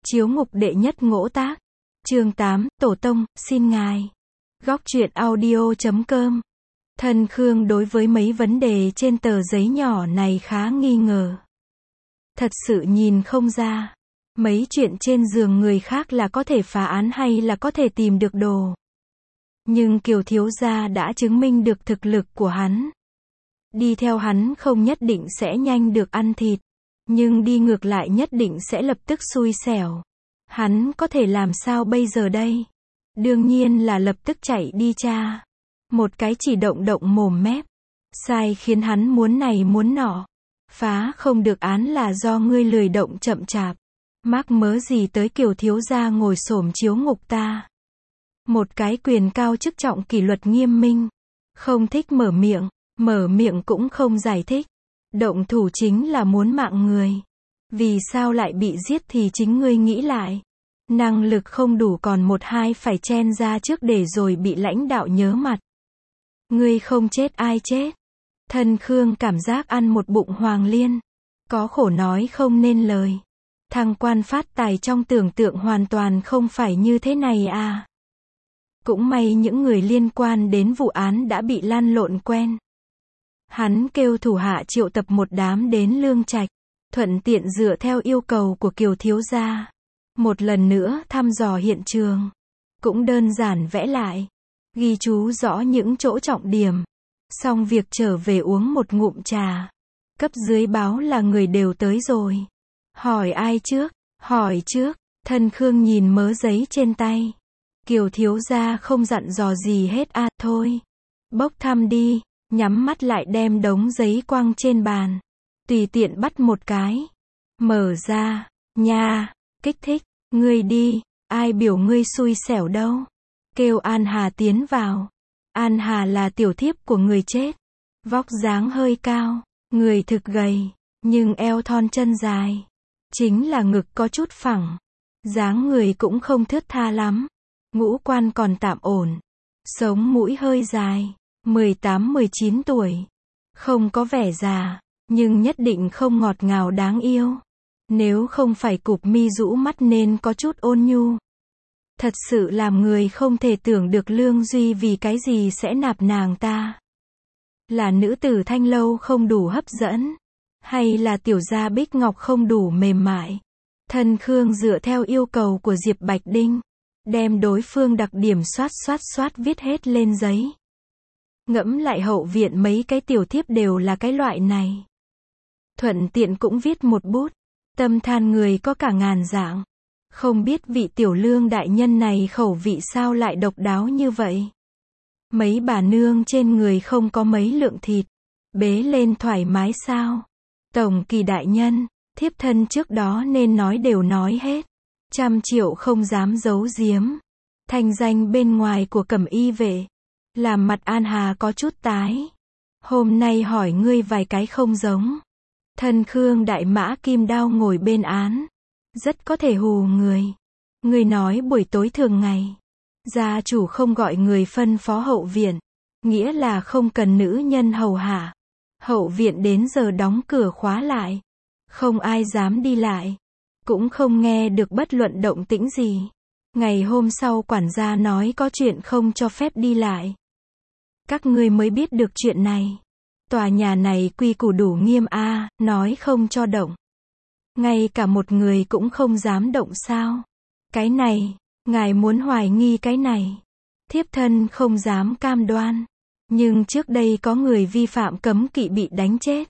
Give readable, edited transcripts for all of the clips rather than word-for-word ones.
Chiếu ngục đệ nhất ngỗ tác. Chương 8, Tổ Tông, xin ngài. Góc truyện audio.com. Thân Khương đối với mấy vấn đề trên tờ giấy nhỏ này khá nghi ngờ. Thật sự nhìn không ra. Mấy chuyện trên giường người khác là có thể phá án hay là có thể tìm được đồ. Nhưng Kiều thiếu gia đã chứng minh được thực lực của hắn. Đi theo hắn không nhất định sẽ nhanh được ăn thịt. Nhưng đi ngược lại nhất định sẽ lập tức xui xẻo. Hắn có thể làm sao bây giờ đây? Đương nhiên là lập tức chạy đi tra. Một cái chỉ động mồm mép. Sai khiến hắn muốn này muốn nọ. Phá không được án là do ngươi lười động chậm chạp. Mắc mớ gì tới Kiều thiếu gia ngồi xổm chiếu ngục ta. Một cái quyền cao chức trọng kỷ luật nghiêm minh. Không thích mở miệng cũng không giải thích. Động thủ chính là muốn mạng người. Vì sao lại bị giết thì chính ngươi nghĩ lại. Năng lực không đủ còn một hai phải chen ra trước để rồi bị lãnh đạo nhớ mặt. Ngươi không chết ai chết. Thân Khương cảm giác ăn một bụng hoàng liên. Có khổ nói không nên lời. Thằng quan phát tài trong tưởng tượng hoàn toàn không phải như thế này à. Cũng may những người liên quan đến vụ án đã bị lăn lộn quen. Hắn kêu thủ hạ triệu tập một đám đến Lương Trạch, thuận tiện dựa theo yêu cầu của Kiều thiếu gia. Một lần nữa thăm dò hiện trường. Cũng đơn giản vẽ lại. Ghi chú rõ những chỗ trọng điểm. Xong việc trở về uống một ngụm trà. Cấp dưới báo là người đều tới rồi. Hỏi ai trước? Hỏi trước. Thân Khương nhìn mớ giấy trên tay. Kiều thiếu gia không dặn dò gì hết à, thôi. Bốc thăm đi. Nhắm mắt lại đem đống giấy quăng trên bàn. Tùy tiện bắt một cái. Mở ra. Nha. Kích thích. Ngươi đi. Ai biểu ngươi xui xẻo đâu. Kêu An Hà tiến vào. An Hà là tiểu thiếp của người chết. Vóc dáng hơi cao. Người thực gầy. Nhưng eo thon chân dài. Chính là ngực có chút phẳng. Dáng người cũng không thướt tha lắm. Ngũ quan còn tạm ổn. Sống mũi hơi dài. 18-19 tuổi. Không có vẻ già. Nhưng nhất định không ngọt ngào đáng yêu. Nếu không phải cụp mi rũ mắt nên có chút ôn nhu. Thật sự làm người không thể tưởng được Lương Duy vì cái gì sẽ nạp nàng ta. Là nữ tử Thanh Lâu không đủ hấp dẫn. Hay là tiểu gia Bích Ngọc không đủ mềm mại. Thân Khương dựa theo yêu cầu của Diệp Bạch Đinh. Đem đối phương đặc điểm xoát viết hết lên giấy. Ngẫm lại hậu viện mấy cái tiểu thiếp đều là cái loại này. Thuận tiện cũng viết một bút. Tâm than người có cả ngàn dạng. Không biết vị tiểu lương đại nhân này khẩu vị sao lại độc đáo như vậy. Mấy bà nương trên người không có mấy lượng thịt. Bế lên thoải mái sao. Tổng kỳ đại nhân, thiếp thân trước đó nên nói đều nói hết. 100 triệu không dám giấu giếm. Thanh danh bên ngoài của Cẩm Y vệ. Làm mặt An Hà có chút tái. Hôm nay hỏi ngươi vài cái không giống. Thân Khương đại mã kim đao ngồi bên án. Rất có thể hù người. Ngươi nói buổi tối thường ngày. Gia chủ không gọi người phân phó hậu viện. Nghĩa là không cần nữ nhân hầu hạ. Hậu viện đến giờ đóng cửa khóa lại. Không ai dám đi lại. Cũng không nghe được bất luận động tĩnh gì. Ngày hôm sau quản gia nói có chuyện không cho phép đi lại. Các ngươi mới biết được chuyện này. Tòa nhà này quy củ đủ nghiêm a, nói không cho động. Ngay cả một người cũng không dám động sao. Cái này, ngài muốn hoài nghi cái này. Thiếp thân không dám cam đoan. Nhưng trước đây có người vi phạm cấm kỵ bị đánh chết.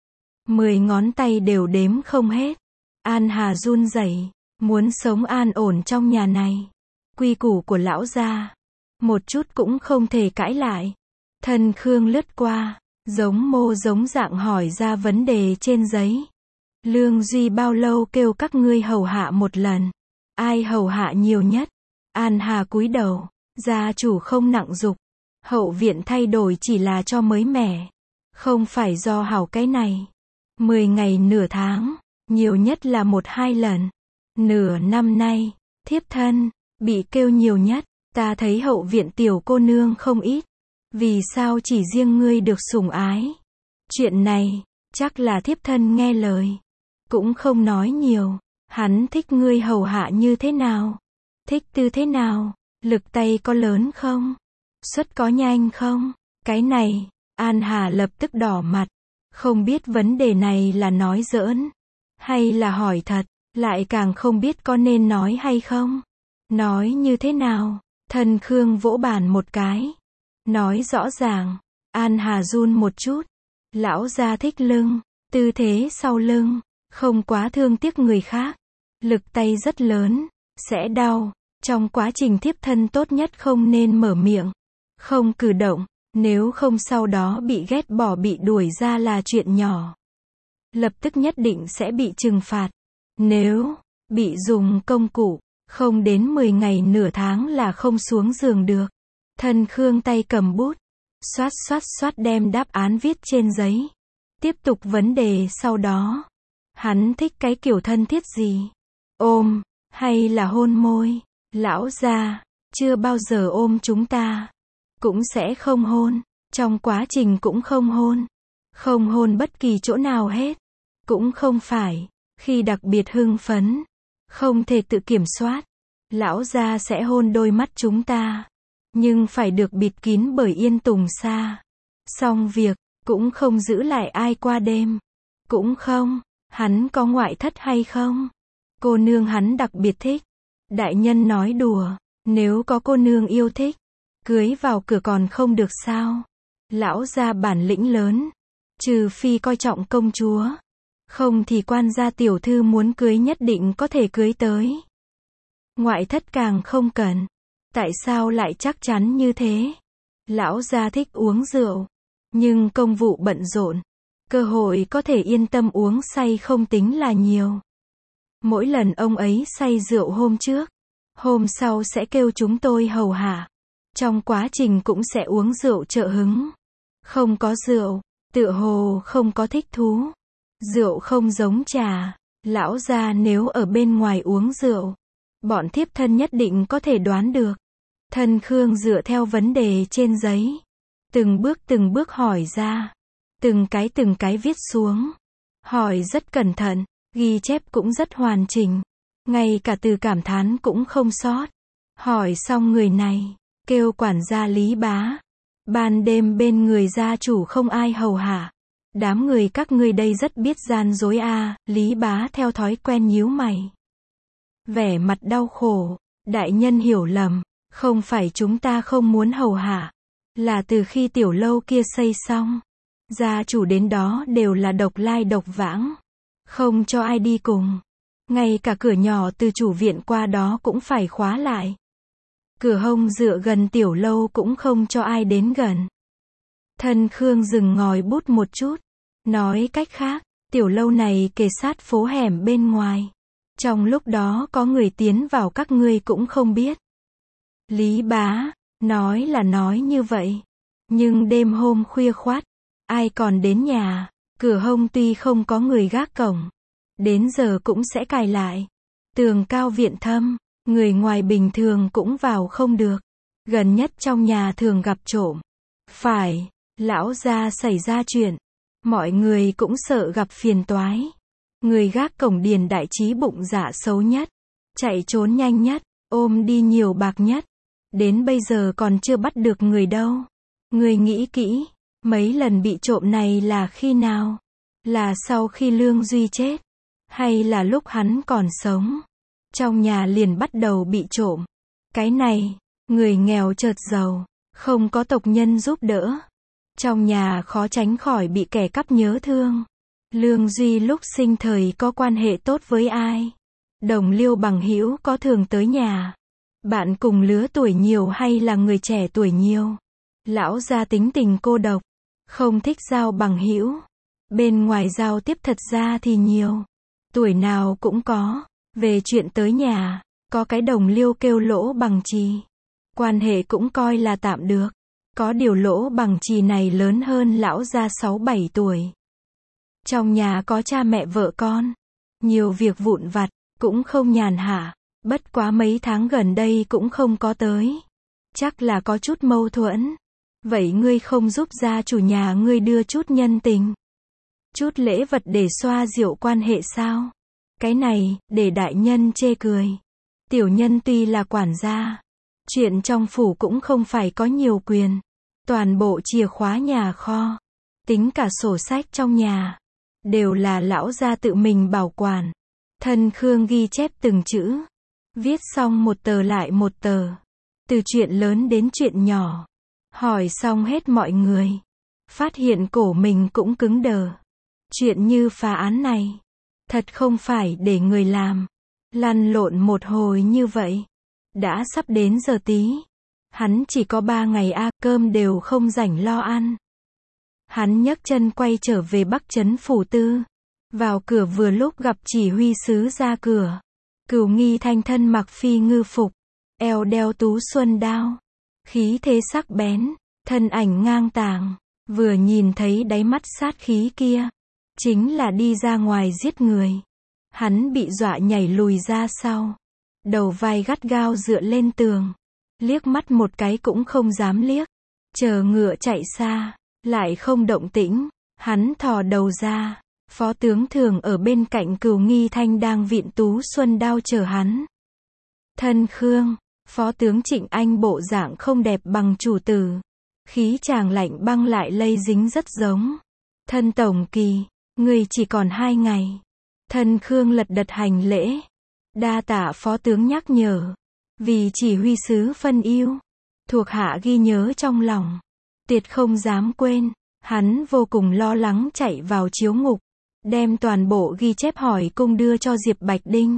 10 ngón tay đều đếm không hết. An Hà run rẩy, muốn sống an ổn trong nhà này. Quy củ của lão gia. Một chút cũng không thể cãi lại. Thân Khương lướt qua. Giống mô giống dạng hỏi ra vấn đề trên giấy. Lương Duy bao lâu kêu các ngươi hầu hạ một lần? Ai hầu hạ nhiều nhất? An Hà cúi đầu. Gia chủ không nặng dục. Hậu viện thay đổi chỉ là cho mới mẻ. Không phải do hảo cái này. 10 ngày nửa tháng. Nhiều nhất là 1-2 lần. Nửa năm nay. Thiếp thân. Bị kêu nhiều nhất. Ta thấy hậu viện tiểu cô nương không ít. Vì sao chỉ riêng ngươi được sủng ái? Chuyện này, chắc là thiếp thân nghe lời. Cũng không nói nhiều. Hắn thích ngươi hầu hạ như thế nào? Thích tư thế nào? Lực tay có lớn không? Xuất có nhanh không? Cái này, An Hà lập tức đỏ mặt. Không biết vấn đề này là nói giỡn, hay là hỏi thật, lại càng không biết có nên nói hay không. Nói như thế nào? Thân Khương vỗ bàn một cái. Nói rõ ràng. An Hà run một chút. Lão gia thích lưng, tư thế sau lưng, không quá thương tiếc người khác. Lực tay rất lớn, sẽ đau. Trong quá trình thiếp thân tốt nhất không nên mở miệng, không cử động, nếu không sau đó bị ghét bỏ bị đuổi ra là chuyện nhỏ. Lập tức nhất định sẽ bị trừng phạt. Nếu bị dùng công cụ, không đến 10 ngày nửa tháng là không xuống giường được. Thân Khương tay cầm bút, xoát xoát xoát đem đáp án viết trên giấy. Tiếp tục vấn đề sau đó. Hắn thích cái kiểu thân thiết gì? Ôm, hay là hôn môi? Lão gia, chưa bao giờ ôm chúng ta. Cũng sẽ không hôn. Trong quá trình cũng không hôn. Không hôn bất kỳ chỗ nào hết. Cũng không phải. Khi đặc biệt hưng phấn. Không thể tự kiểm soát. Lão gia sẽ hôn đôi mắt chúng ta. Nhưng phải được bịt kín bởi yên tùng sa. Xong việc, cũng không giữ lại ai qua đêm. Cũng không. Hắn có ngoại thất hay không? Cô nương hắn đặc biệt thích. Đại nhân nói đùa. Nếu có cô nương yêu thích, cưới vào cửa còn không được sao? Lão gia bản lĩnh lớn. Trừ phi coi trọng công chúa. Không thì quan gia tiểu thư muốn cưới nhất định có thể cưới tới. Ngoại thất càng không cần. Tại sao lại chắc chắn như thế? Lão gia thích uống rượu. Nhưng công vụ bận rộn. Cơ hội có thể yên tâm uống say không tính là nhiều. Mỗi lần ông ấy say rượu hôm trước, hôm sau sẽ kêu chúng tôi hầu hạ. Trong quá trình cũng sẽ uống rượu trợ hứng. Không có rượu, tựa hồ không có thích thú. Rượu không giống trà. Lão gia nếu ở bên ngoài uống rượu, bọn thiếp thân nhất định có thể đoán được. Thân Khương dựa theo vấn đề trên giấy. Từng bước hỏi ra. Từng cái viết xuống. Hỏi rất cẩn thận. Ghi chép cũng rất hoàn chỉnh. Ngay cả từ cảm thán cũng không sót. Hỏi xong người này. Kêu quản gia Lý Bá. Ban đêm bên người gia chủ không ai hầu hạ. Đám người các ngươi đây rất biết gian dối a. Lý Bá theo thói quen nhíu mày. Vẻ mặt đau khổ. Đại nhân hiểu lầm. Không phải chúng ta không muốn hầu hạ. Là từ khi tiểu lâu kia xây xong. Gia chủ đến đó đều là độc lai độc vãng. Không cho ai đi cùng. Ngay cả cửa nhỏ từ chủ viện qua đó cũng phải khóa lại. Cửa hông dựa gần tiểu lâu cũng không cho ai đến gần. Thân Khương dừng ngòi bút một chút. Nói cách khác, tiểu lâu này kề sát phố hẻm bên ngoài. Trong lúc đó có người tiến vào các ngươi cũng không biết. Lý Bá, nói là nói như vậy. Nhưng đêm hôm khuya khoắt, ai còn đến nhà, cửa hông tuy không có người gác cổng. Đến giờ cũng sẽ cài lại. Tường cao viện thâm, người ngoài bình thường cũng vào không được. Gần nhất trong nhà thường gặp trộm. Phải, lão gia xảy ra chuyện. Mọi người cũng sợ gặp phiền toái. Người gác cổng Điền Đại Trí bụng dạ xấu nhất. Chạy trốn nhanh nhất, ôm đi nhiều bạc nhất. Đến bây giờ còn chưa bắt được người đâu. Người nghĩ kỹ, mấy lần bị trộm này là khi nào? Là sau khi Lương Duy chết? Hay là lúc hắn còn sống? Trong nhà liền bắt đầu bị trộm. Cái này, người nghèo chợt giàu, không có tộc nhân giúp đỡ. Trong nhà khó tránh khỏi bị kẻ cắp nhớ thương. Lương Duy lúc sinh thời có quan hệ tốt với ai? Đồng liêu bằng hữu có thường tới nhà? Bạn cùng lứa tuổi nhiều hay là người trẻ tuổi nhiều? Lão gia tính tình cô độc, không thích giao bằng hữu. Bên ngoài giao tiếp thật ra thì nhiều. Tuổi nào cũng có. Về chuyện tới nhà, có cái đồng liêu kêu Lỗ Bằng Trì. Quan hệ cũng coi là tạm được. Có điều Lỗ Bằng Trì này lớn hơn lão gia 6-7 tuổi. Trong nhà có cha mẹ vợ con. Nhiều việc vụn vặt, cũng không nhàn hạ. Bất quá mấy tháng gần đây cũng không có tới. Chắc là có chút mâu thuẫn. Vậy ngươi không giúp gia chủ nhà ngươi đưa chút nhân tình, chút lễ vật để xoa dịu quan hệ sao? Cái này, để đại nhân chê cười. Tiểu nhân tuy là quản gia, chuyện trong phủ cũng không phải có nhiều quyền. Toàn bộ chìa khóa nhà kho, tính cả sổ sách trong nhà, đều là lão gia tự mình bảo quản. Thân Khương ghi chép từng chữ, viết xong một tờ lại một tờ, từ chuyện lớn đến chuyện nhỏ. Hỏi xong hết mọi người, phát hiện cổ mình cũng cứng đờ. Chuyện như phá án này, thật không phải để người làm. Lăn lộn một hồi như vậy, đã sắp đến giờ tí. Hắn chỉ có 3 ngày cơm đều không rảnh lo ăn. Hắn nhấc chân quay trở về Bắc Trấn phủ tư. Vào cửa vừa lúc gặp chỉ huy sứ ra cửa. Cửu Nghi Thanh thân mặc phi ngư phục, eo đeo tú xuân đao, khí thế sắc bén, thân ảnh ngang tàng, vừa nhìn thấy đáy mắt sát khí kia, chính là đi ra ngoài giết người. Hắn bị dọa nhảy lùi ra sau, đầu vai gắt gao dựa lên tường, liếc mắt một cái cũng không dám liếc, chờ ngựa chạy xa, lại không động tĩnh. Hắn thò đầu ra, Phó tướng Thường ở bên cạnh Cửu Nghi Thanh đang vịn tú xuân đao chờ hắn. Thân Khương, Phó tướng Trịnh Anh bộ dạng không đẹp bằng chủ tử, khí chàng lạnh băng lại lây dính rất giống. Thân Tổng Kỳ, người chỉ còn 2 ngày. Thân Khương lật đật hành lễ, đa tạ phó tướng nhắc nhở, vì chỉ huy sứ phân ưu, thuộc hạ ghi nhớ trong lòng, tuyệt không dám quên. Hắn vô cùng lo lắng chạy vào chiếu ngục, đem toàn bộ ghi chép hỏi cung đưa cho Diệp Bạch Đinh.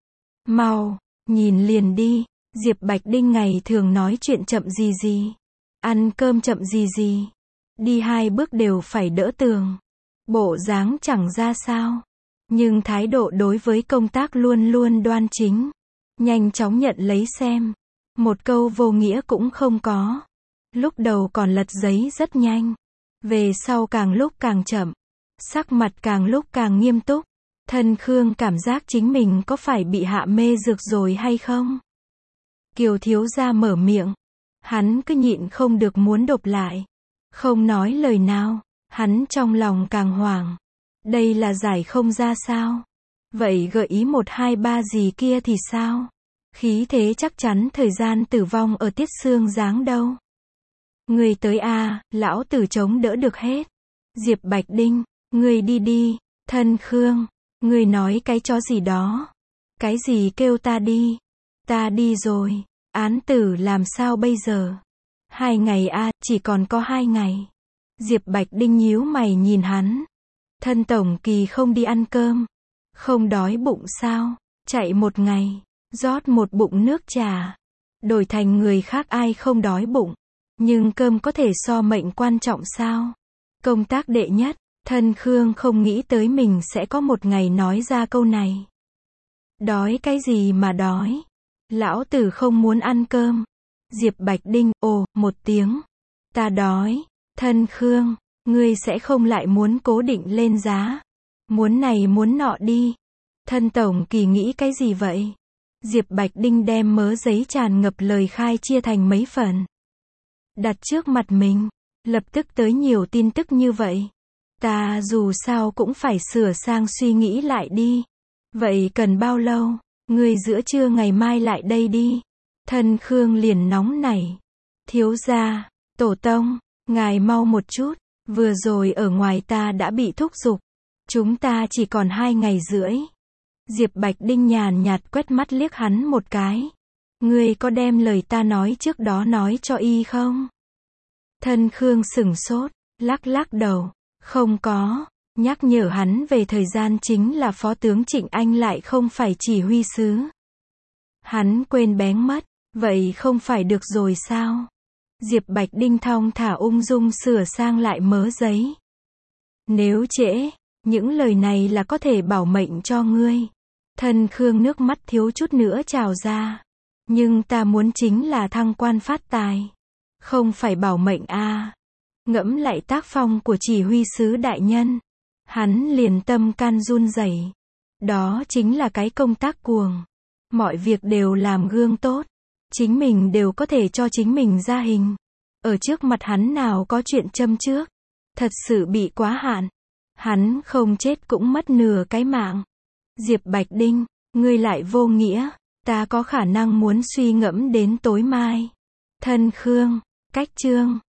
Mau, nhìn liền đi. Diệp Bạch Đinh ngày thường nói chuyện chậm gì, ăn cơm chậm gì, đi 2 bước đều phải đỡ tường, bộ dáng chẳng ra sao, nhưng thái độ đối với công tác luôn luôn đoan chính, nhanh chóng nhận lấy xem, một câu vô nghĩa cũng không có. Lúc đầu còn lật giấy rất nhanh, về sau càng lúc càng chậm, sắc mặt càng lúc càng nghiêm túc. Thân Khương cảm giác chính mình có phải bị hạ mê dược rồi hay không? Kiều thiếu gia mở miệng, hắn cứ nhịn không được muốn đột lại, không nói lời nào. Hắn trong lòng càng hoảng, đây là giải không ra sao? Vậy gợi ý 1, 2, 3 gì kia thì sao? Khí thế chắc chắn thời gian tử vong ở Tiết Xương Giáng đâu. Người tới lão tử chống đỡ được hết. Diệp Bạch Đinh, người đi đi. Thân Khương, người nói cái chó gì đó? Cái gì kêu ta đi? Ta đi rồi, án tử làm sao bây giờ? 2 ngày chỉ còn có 2 ngày. Diệp Bạch Đinh nhíu mày nhìn hắn. Thân Tổng Kỳ không đi ăn cơm, không đói bụng sao? Chạy 1 ngày, rót 1 bụng nước trà, đổi thành người khác ai không đói bụng, nhưng cơm có thể so mệnh quan trọng sao? Công tác đệ nhất. Thân Khương không nghĩ tới mình sẽ có 1 ngày nói ra câu này. Đói cái gì mà đói? Lão tử không muốn ăn cơm. Diệp Bạch Đinh, một tiếng. Ta đói. Thân Khương, ngươi sẽ không lại muốn cố định lên giá. Muốn này muốn nọ đi. Thân Tổng Kỳ nghĩ cái gì vậy? Diệp Bạch Đinh đem mớ giấy tràn ngập lời khai chia thành mấy phần, đặt trước mặt mình. Lập tức tới nhiều tin tức như vậy. Ta dù sao cũng phải sửa sang suy nghĩ lại đi. Vậy cần bao lâu? Ngươi giữa trưa ngày mai lại đây đi. Thân Khương liền nóng nảy. Thiếu gia, tổ tông, ngài mau một chút. Vừa rồi ở ngoài ta đã bị thúc giục. Chúng ta chỉ còn 2 ngày rưỡi. Diệp Bạch Đinh nhàn nhạt quét mắt liếc hắn một cái. Ngươi có đem lời ta nói trước đó nói cho y không? Thân Khương sửng sốt, lắc lắc đầu. Không có. Nhắc nhở hắn về thời gian chính là Phó tướng Trịnh Anh lại không phải chỉ huy sứ. Hắn quên bén mất. Vậy không phải được rồi sao? Diệp Bạch Đinh thong thả ung dung sửa sang lại mớ giấy. Nếu trễ, những lời này là có thể bảo mệnh cho ngươi. Thân Khương nước mắt thiếu chút nữa trào ra. Nhưng ta muốn chính là thăng quan phát tài, không phải bảo mệnh Ngẫm lại tác phong của chỉ huy sứ đại nhân, hắn liền tâm can run rẩy. Đó chính là cái công tác cuồng. Mọi việc đều làm gương tốt. Chính mình đều có thể cho chính mình ra hình. Ở trước mặt hắn nào có chuyện châm trước. Thật sự bị quá hạn. Hắn không chết cũng mất nửa cái mạng. Diệp Bạch Đinh, ngươi lại vô nghĩa, ta có khả năng muốn suy ngẫm đến tối mai. Thân Khương, cách chương